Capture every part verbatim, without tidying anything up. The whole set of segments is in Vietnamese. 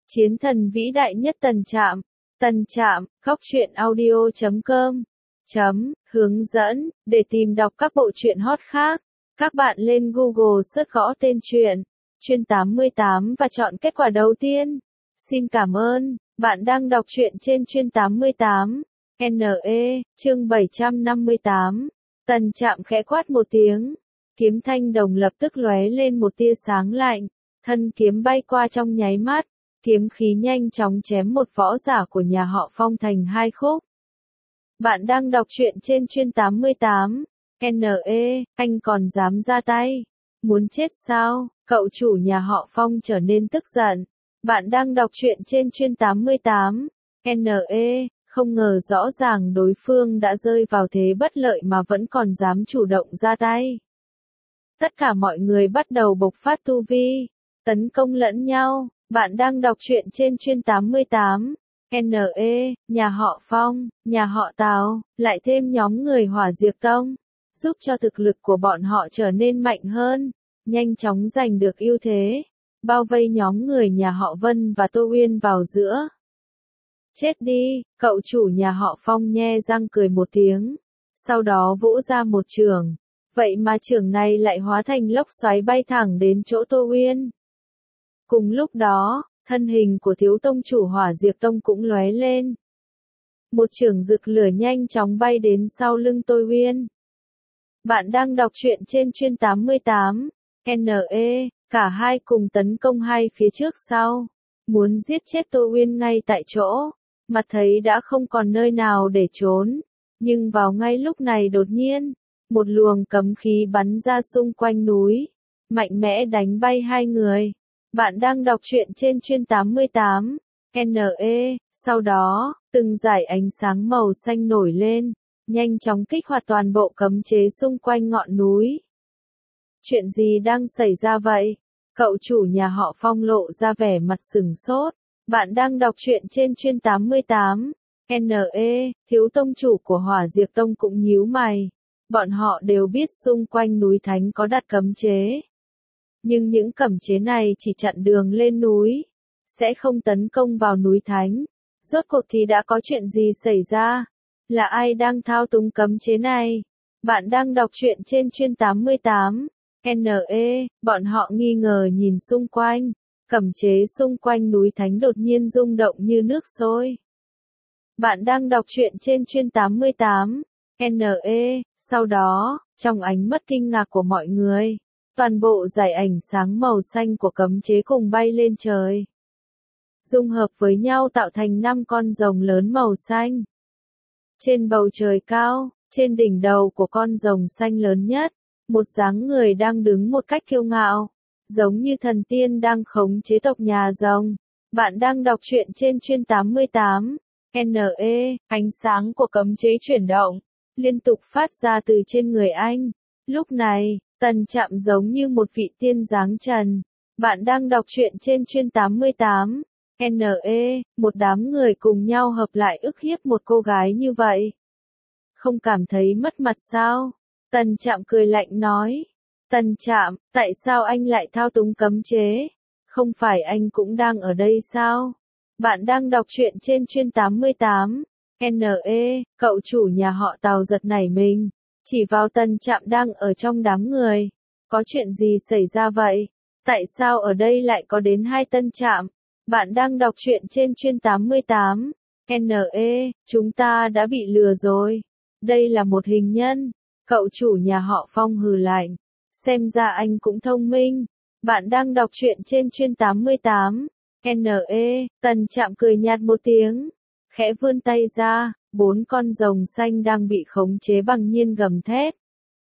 Chiến thần vĩ đại nhất Tần Trạm. Tần Trạm, góc truyện audio chấm com. Chấm, hướng dẫn, để tìm đọc các bộ truyện hot khác. Các bạn lên Google search gõ tên truyện, Chuyên tám mươi tám và chọn kết quả đầu tiên. Xin cảm ơn, bạn đang đọc truyện trên Chuyên tám mươi tám. en e, chương bảy trăm năm mươi tám. Tần Trạm khẽ quát một tiếng. Kiếm thanh đồng lập tức lóe lên một tia sáng lạnh. Thân kiếm bay qua trong nháy mắt. Kiếm khí nhanh chóng chém một võ giả của nhà họ Phong thành hai khúc. Bạn đang đọc truyện trên Chuyên tám mươi tám. en e, anh còn dám ra tay? Muốn chết sao? Cậu chủ nhà họ Phong trở nên tức giận. Bạn đang đọc truyện trên Chuyên tám mươi tám. en e, không ngờ rõ ràng đối phương đã rơi vào thế bất lợi mà vẫn còn dám chủ động ra tay. Tất cả mọi người bắt đầu bộc phát tu vi, tấn công lẫn nhau. Bạn đang đọc truyện trên Chuyên tám mươi tám. en e, nhà họ Phong, nhà họ Tào, lại thêm nhóm người Hỏa Diệp Tông, giúp cho thực lực của bọn họ trở nên mạnh hơn, nhanh chóng giành được ưu thế, bao vây nhóm người nhà họ Vân và Tô Uyên vào giữa. Chết đi, cậu chủ nhà họ Phong nhe răng cười một tiếng, sau đó vỗ ra một chưởng, vậy mà chưởng này lại hóa thành lốc xoáy bay thẳng đến chỗ Tô Uyên. Cùng lúc đó, thân hình của thiếu tông chủ Hỏa Diệp Tông cũng lóe lên. Một chưởng rực lửa nhanh chóng bay đến sau lưng Tô Uyên. Bạn đang đọc truyện trên Chuyên tám mươi tám. en e, cả hai cùng tấn công hai phía trước sau. Muốn giết chết Tô Uyên ngay tại chỗ. Mặt thấy đã không còn nơi nào để trốn. Nhưng vào ngay lúc này đột nhiên, một luồng cấm khí bắn ra xung quanh núi. Mạnh mẽ đánh bay hai người. Bạn đang đọc truyện trên Chuyên tám mươi tám. en e, sau đó, từng dải ánh sáng màu xanh nổi lên, nhanh chóng kích hoạt toàn bộ cấm chế xung quanh ngọn núi. Chuyện gì đang xảy ra vậy? Cậu chủ nhà họ Phong lộ ra vẻ mặt sừng sốt. Bạn đang đọc truyện trên Chuyên tám mươi tám. en e, thiếu tông chủ của Hỏa Diệp Tông cũng nhíu mày. Bọn họ đều biết xung quanh núi Thánh có đặt cấm chế. Nhưng những cấm chế này chỉ chặn đường lên núi, sẽ không tấn công vào núi Thánh. Rốt cuộc thì đã có chuyện gì xảy ra? Là ai đang thao túng cấm chế này? Bạn đang đọc truyện trên Chuyên tám mươi tám. en e, bọn họ nghi ngờ nhìn xung quanh. Cấm chế xung quanh núi Thánh đột nhiên rung động như nước sôi. Bạn đang đọc truyện trên Chuyên tám mươi tám. en e, sau đó, trong ánh mắt kinh ngạc của mọi người, toàn bộ dải ánh sáng màu xanh của cấm chế cùng bay lên trời. Dung hợp với nhau tạo thành năm con rồng lớn màu xanh. Trên bầu trời cao, trên đỉnh đầu của con rồng xanh lớn nhất, một dáng người đang đứng một cách kiêu ngạo, giống như thần tiên đang khống chế tộc nhà rồng. Bạn đang đọc truyện trên Chuyên tám mươi tám. en e, ánh sáng của cấm chế chuyển động, liên tục phát ra từ trên người anh. Lúc này, Tần Trạm giống như một vị tiên dáng trần. Bạn đang đọc truyện trên Chuyên tám mươi tám. en e, một đám người cùng nhau hợp lại ức hiếp một cô gái như vậy. Không cảm thấy mất mặt sao? Tần Trạm cười lạnh nói. Tần Trạm, tại sao anh lại thao túng cấm chế? Không phải anh cũng đang ở đây sao? Bạn đang đọc truyện trên Chuyên tám mươi tám. en e, cậu chủ nhà họ Tào giật nảy mình. Chỉ vào Tần Trạm đang ở trong đám người. Có chuyện gì xảy ra vậy? Tại sao ở đây lại có đến hai Tần Trạm? Bạn đang đọc truyện trên Chuyên tám mươi tám. en e, chúng ta đã bị lừa rồi. Đây là một hình nhân. Cậu chủ nhà họ Phong hừ lạnh. Xem ra anh cũng thông minh. Bạn đang đọc truyện trên Chuyên tám mươi tám. en e, Tần Trạm cười nhạt một tiếng. Khẽ vươn tay ra, bốn con rồng xanh đang bị khống chế bằng nhiên gầm thét.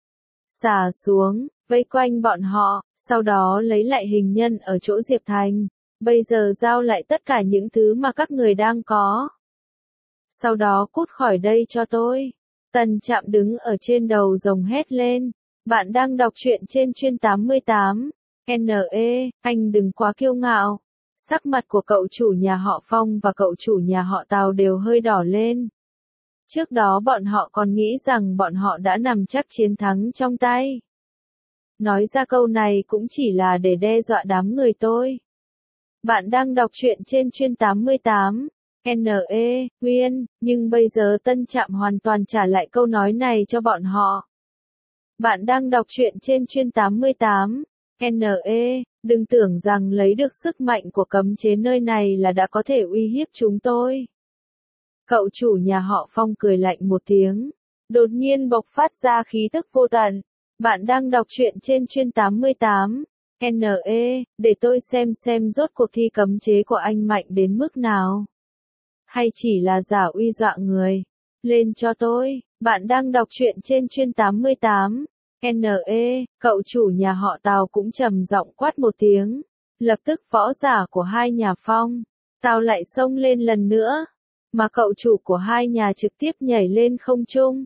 Xả xuống, vây quanh bọn họ, sau đó lấy lại hình nhân ở chỗ Diệp Thành. Bây giờ giao lại tất cả những thứ mà các người đang có. Sau đó cút khỏi đây cho tôi. Tần Trạm đứng ở trên đầu rồng hét lên. Bạn đang đọc truyện trên Chuyên tám mươi tám. en e, anh đừng quá kiêu ngạo. Sắc mặt của cậu chủ nhà họ Phong và cậu chủ nhà họ Tào đều hơi đỏ lên. Trước đó bọn họ còn nghĩ rằng bọn họ đã nằm chắc chiến thắng trong tay. Nói ra câu này cũng chỉ là để đe dọa đám người tôi. Bạn đang đọc truyện trên chuyên tám mươi tám. N E, Nguyên, nhưng bây giờ Tân Trạm hoàn toàn trả lại câu nói này cho bọn họ. Bạn đang đọc truyện trên chuyên tám mươi tám. N E, đừng tưởng rằng lấy được sức mạnh của cấm chế nơi này là đã có thể uy hiếp chúng tôi. Cậu chủ nhà họ Phong cười lạnh một tiếng, đột nhiên bộc phát ra khí tức vô tận. Bạn đang đọc truyện trên chuyên tám mươi tám. N E, để tôi xem xem rốt cuộc thi cấm chế của anh mạnh đến mức nào. Hay chỉ là giả uy dọa người. Lên cho tôi, bạn đang đọc truyện trên chuyên tám mươi tám. N E, cậu chủ nhà họ Tào cũng trầm giọng quát một tiếng. Lập tức võ giả của hai nhà Phong, Tào lại xông lên lần nữa. Mà cậu chủ của hai nhà trực tiếp nhảy lên không trung,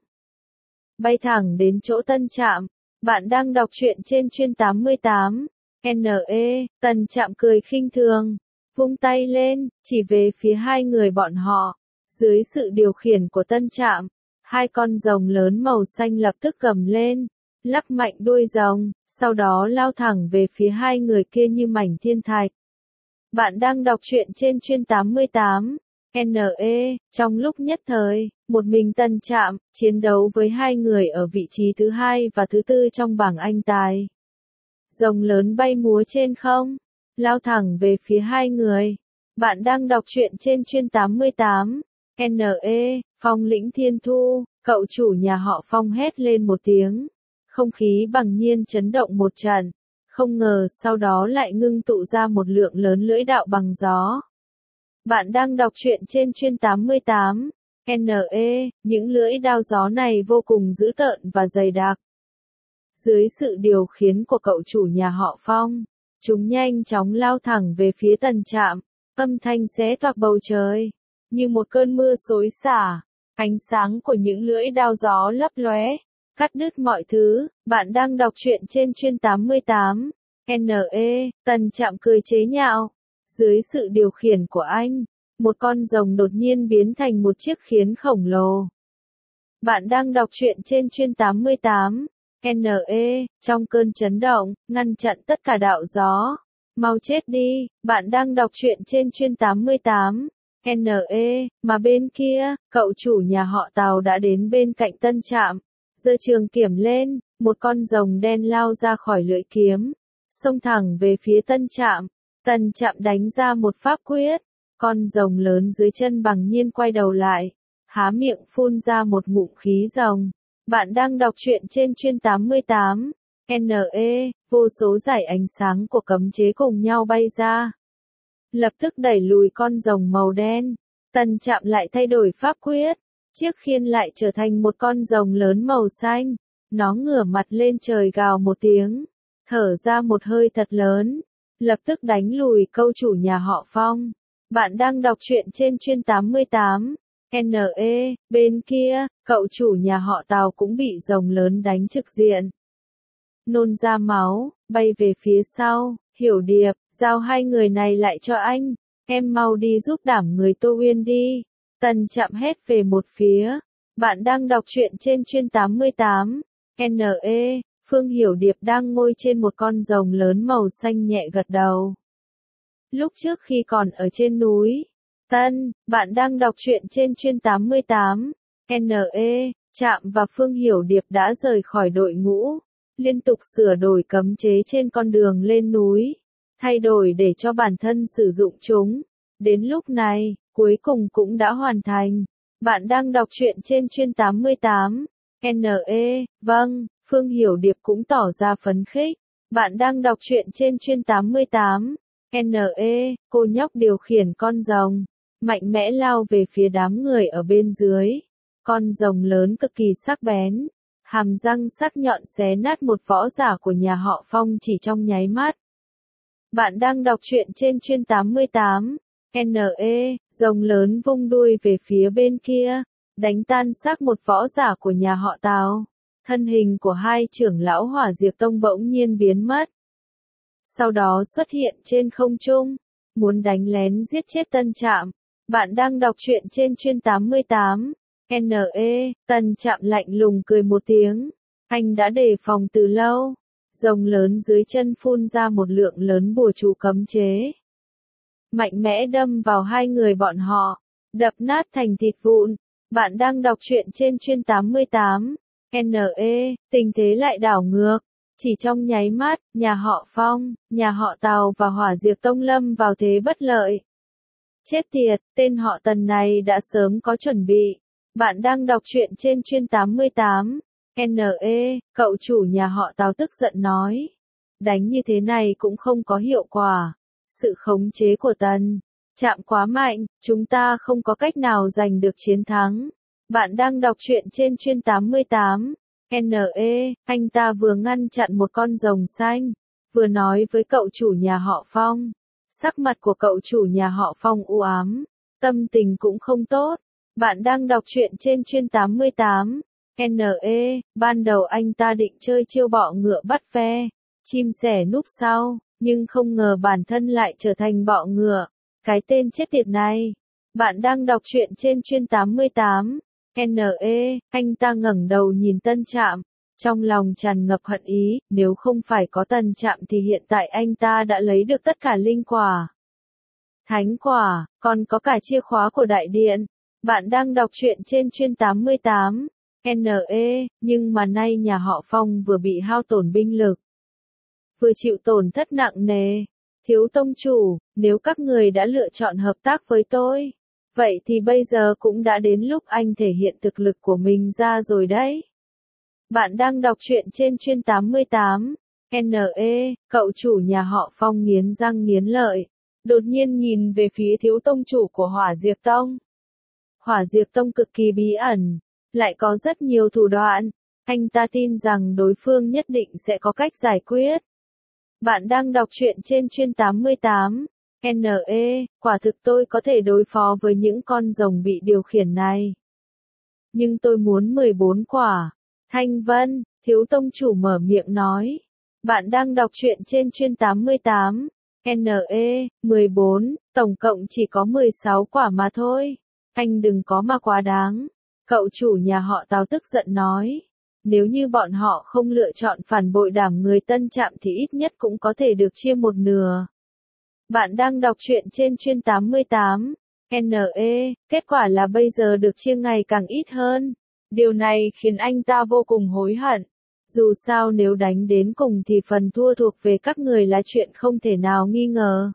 bay thẳng đến chỗ Tân Trạm. Bạn đang đọc truyện trên chuyên tám mươi tám. N E, Tân Trạm cười khinh thường, vung tay lên, chỉ về phía hai người bọn họ. Dưới sự điều khiển của Tân Trạm, hai con rồng lớn màu xanh lập tức gầm lên, lắc mạnh đuôi rồng, sau đó lao thẳng về phía hai người kia như mảnh thiên thạch. Bạn đang đọc truyện trên chuyên tám mươi tám. N E, trong lúc nhất thời, một mình Tân Trạm chiến đấu với hai người ở vị trí thứ hai và thứ tư trong bảng anh tài. Rồng lớn bay múa trên không, lao thẳng về phía hai người. Bạn đang đọc truyện trên chuyên tám mươi tám. N E, Phong lĩnh thiên thu, cậu chủ nhà họ Phong hét lên một tiếng. Không khí bằng nhiên chấn động một trận, không ngờ sau đó lại ngưng tụ ra một lượng lớn lưỡi đạo bằng gió. Bạn đang đọc truyện trên chuyên tám mươi tám. N E, những lưỡi đao gió này vô cùng dữ tợn và dày đặc. Dưới sự điều khiển của cậu chủ nhà họ Phong, chúng nhanh chóng lao thẳng về phía Tân Trạm, âm thanh xé toạc bầu trời, như một cơn mưa xối xả. Ánh sáng của những lưỡi đao gió lấp lóe, cắt đứt mọi thứ. Bạn đang đọc truyện trên chuyên tám mươi tám. N E, Tân Trạm cười chế nhạo. Dưới sự điều khiển của anh, một con rồng đột nhiên biến thành một chiếc khiến khổng lồ. Bạn đang đọc truyện trên chuyên tám mươi tám. N E, trong cơn chấn động, ngăn chặn tất cả đạo gió. Mau chết đi, bạn đang đọc truyện trên chuyên tám mươi tám. N E, mà bên kia, cậu chủ nhà họ Tào đã đến bên cạnh Tân Trạm, giơ trường kiếm lên, một con rồng đen lao ra khỏi lưỡi kiếm, xông thẳng về phía Tân Trạm. Tân Trạm đánh ra một pháp quyết, con rồng lớn dưới chân bằng nhiên quay đầu lại, há miệng phun ra một ngụm khí rồng. Bạn đang đọc truyện trên chuyên tám mươi tám. N E, vô số dải ánh sáng của cấm chế cùng nhau bay ra, lập tức đẩy lùi con rồng màu đen. Tân Trạm lại thay đổi pháp quyết, chiếc khiên lại trở thành một con rồng lớn màu xanh. Nó ngửa mặt lên trời gào một tiếng, thở ra một hơi thật lớn, lập tức đánh lùi cậu chủ nhà họ Phong. Bạn đang đọc truyện trên chuyên tám mươi tám. N E, bên kia, cậu chủ nhà họ Tào cũng bị rồng lớn đánh trực diện. Nôn ra máu, bay về phía sau. Hiểu Điệp, giao hai người này lại cho anh. Em mau đi giúp đảm người Tô Uyên đi. Tân Trạm hét về một phía. Bạn đang đọc truyện trên chuyên tám mươi tám. N E, Phương Hiểu Điệp đang ngồi trên một con rồng lớn màu xanh nhẹ gật đầu. Lúc trước khi còn ở trên núi Tân, bạn đang đọc truyện trên chuyên tám mươi tám. N E, Trạm và Phương Hiểu Điệp đã rời khỏi đội ngũ, liên tục sửa đổi cấm chế trên con đường lên núi, thay đổi để cho bản thân sử dụng chúng. Đến lúc này, cuối cùng cũng đã hoàn thành. Bạn đang đọc truyện trên chuyên tám mươi tám. N E, vâng, Phương Hiểu Điệp cũng tỏ ra phấn khích. Bạn đang đọc truyện trên chuyên tám mươi tám. N E, cô nhóc điều khiển con rồng, mạnh mẽ lao về phía đám người ở bên dưới. Con rồng lớn cực kỳ sắc bén, hàm răng sắc nhọn xé nát một võ giả của nhà họ Phong chỉ trong nháy mắt. Bạn đang đọc truyện trên chuyên tám mươi tám. N E, rồng lớn vung đuôi về phía bên kia, đánh tan xác một võ giả của nhà họ Tào. Thân hình của hai trưởng lão Hỏa Diệt Tông bỗng nhiên biến mất, sau đó xuất hiện trên không trung, muốn đánh lén giết chết Tân Trạm. Bạn đang đọc truyện trên chuyên tám mươi tám. N E, Tân Trạm lạnh lùng cười một tiếng. Anh đã đề phòng từ lâu. Rồng lớn dưới chân phun ra một lượng lớn bùa chú cấm chế. mạnh mẽ đâm vào hai người bọn họ, đập nát thành thịt vụn. Bạn đang đọc truyện trên chuyên tám mươi tám. N E, tình thế lại đảo ngược. Chỉ trong nháy mắt, nhà họ Phong, nhà họ Tào và Hỏa Diệt Tông lâm vào thế bất lợi. Chết tiệt, tên họ Tần này đã sớm có chuẩn bị. Bạn đang đọc truyện trên chuyên tám mươi tám. N E, cậu chủ nhà họ Tào tức giận nói. Đánh như thế này cũng không có hiệu quả. Sự khống chế của Tần Trạm quá mạnh, chúng ta không có cách nào giành được chiến thắng. Bạn đang đọc truyện trên chuyên tám mươi tám. N E, anh ta vừa ngăn chặn một con rồng xanh, vừa nói với cậu chủ nhà họ Phong. Sắc mặt của cậu chủ nhà họ Phong u ám, tâm tình cũng không tốt. Bạn đang đọc truyện trên chuyên tám mươi tám. N E, ban đầu anh ta định chơi chiêu bọ ngựa bắt ve, chim sẻ núp sau, nhưng không ngờ bản thân lại trở thành bọ ngựa. Cái tên chết tiệt này. Bạn đang đọc truyện trên chuyên tám mươi tám. N E, anh ta ngẩng đầu nhìn Tân Trạm, trong lòng tràn ngập hận ý, nếu không phải có Tân Trạm thì hiện tại anh ta đã lấy được tất cả linh quả, thánh quả, còn có cả chìa khóa của đại điện. Bạn đang đọc truyện trên chuyên tám mươi tám. N E, nhưng mà nay nhà họ Phong vừa bị hao tổn binh lực, vừa chịu tổn thất nặng nề. Thiếu tông chủ, nếu các người đã lựa chọn hợp tác với tôi, vậy thì bây giờ cũng đã đến lúc anh thể hiện thực lực của mình ra rồi đấy. Bạn đang đọc truyện trên chuyên tám mươi tám. N E, cậu chủ nhà họ Phong nghiến răng nghiến lợi, đột nhiên nhìn về phía thiếu tông chủ của Hỏa Diệt Tông. Hỏa Diệt Tông cực kỳ bí ẩn, lại có rất nhiều thủ đoạn, anh ta tin rằng đối phương nhất định sẽ có cách giải quyết. Bạn đang đọc truyện trên chuyên tám mươi tám. N E, quả thực tôi có thể đối phó với những con rồng bị điều khiển này. Nhưng tôi muốn mười bốn quả. Thanh Vân, thiếu tông chủ mở miệng nói. Bạn đang đọc truyện trên chuyên tám mươi tám. N E, mười bốn, tổng cộng chỉ có mười sáu quả mà thôi. Anh đừng có mà quá đáng. Cậu chủ nhà họ Tào tức giận nói. Nếu như bọn họ không lựa chọn phản bội đảng người Tân Trạm thì ít nhất cũng có thể được chia một nửa. Bạn đang đọc truyện trên chuyên tám mươi tám. N E, kết quả là bây giờ được chia ngày càng ít hơn. Điều này khiến anh ta vô cùng hối hận. Dù sao nếu đánh đến cùng thì phần thua thuộc về các người là chuyện không thể nào nghi ngờ.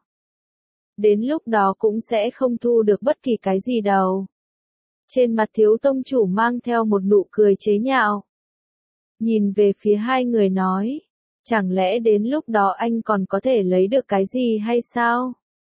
Đến lúc đó cũng sẽ không thu được bất kỳ cái gì đâu. Trên mặt thiếu tông chủ mang theo một nụ cười chế nhạo. Nhìn về phía hai người nói. Chẳng lẽ đến lúc đó anh còn có thể lấy được cái gì hay sao?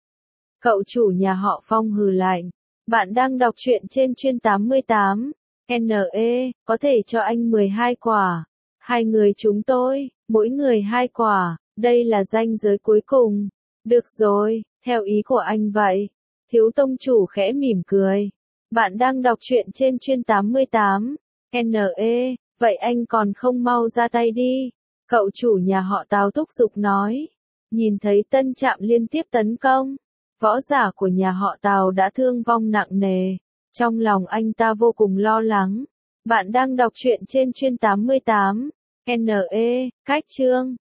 Cậu chủ nhà họ Phong hừ lạnh. Bạn đang đọc truyện trên chuyên tám mươi tám. N E, có thể cho anh mười hai quả. Hai người chúng tôi, mỗi người hai quả. Đây là ranh giới cuối cùng. Được rồi, theo ý của anh vậy. Thiếu tông chủ khẽ mỉm cười. Bạn đang đọc truyện trên chuyên tám mươi tám. N E, vậy anh còn không mau ra tay đi. Cậu chủ nhà họ Tào thúc giục nói. Nhìn thấy Tân Trạm liên tiếp tấn công, võ giả của nhà họ Tào đã thương vong nặng nề. Trong lòng anh ta vô cùng lo lắng. Bạn đang đọc truyện trên chuyên tám mươi tám. N E, cách chương.